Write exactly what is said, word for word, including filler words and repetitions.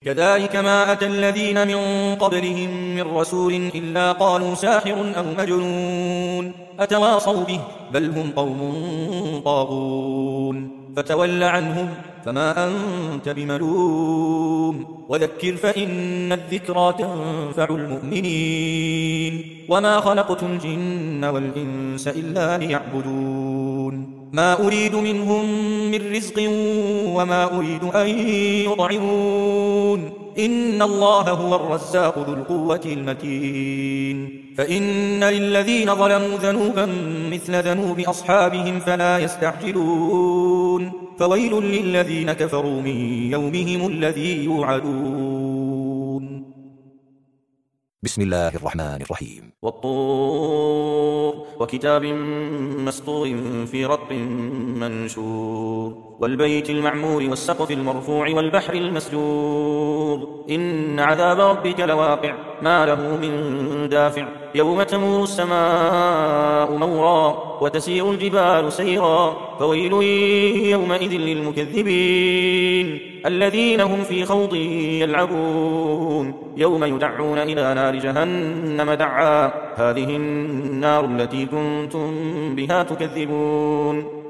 كذلك ما أتى الذين من قبلهم من رسول إلا قالوا ساحر أو مجنون أتواصوا به بل هم قوم طاغون فتول عنهم فما أنت بملوم وذكر فإن الذكرى تنفع المؤمنين وما خلقت الجن والإنس إلا ليعبدون ما أريد منهم من رزق وما أريد أن يطعمون إن الله هو الرزاق ذو القوة المتين فإن للذين ظلموا ذنوبا مثل ذنوب أصحابهم فلا يستعجلون فويل للذين كفروا من يومهم الذي يوعدون. بسم الله الرحمن الرحيم. والطور وكتاب مسطور في رق منشور والبيت المعمور والسقف المرفوع والبحر المسجور إن عذاب ربك لواقع ما له من دافع يوم تمور السماء مورا وتسير الجبال سيرا فويل يومئذ للمكذبين الذين هم في خوض يلعبون يوم يدعون إلى نار جهنم دعا هذه النار التي كنتم بها تكذبون